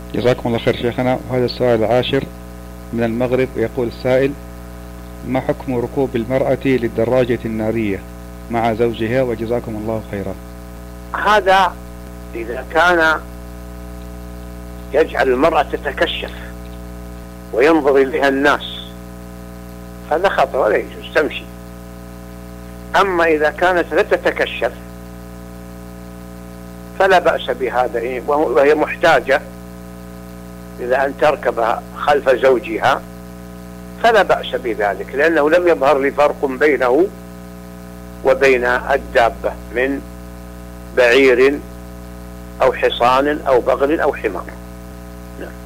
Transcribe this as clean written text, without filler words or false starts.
جزاكم الله خير شيخنا. وهذا السؤال العاشر من المغرب، يقول السائل: ما حكم ركوب المرأة للدراجة النارية مع زوجها؟ وجزاكم الله خيرا. هذا إذا كان يجعل المرأة تتكشف وينظر إليها الناس هذا خطأ ولا يجوز، تمشي. أما إذا كانت لا تتكشف فلا بأس بهذا، وهي محتاجة إلى أن تركب خلف زوجها فلا بأس بذلك، لأنه لم يظهر لي فرق بينه وبين الدابة من بعير أو حصان أو بغل أو حمار.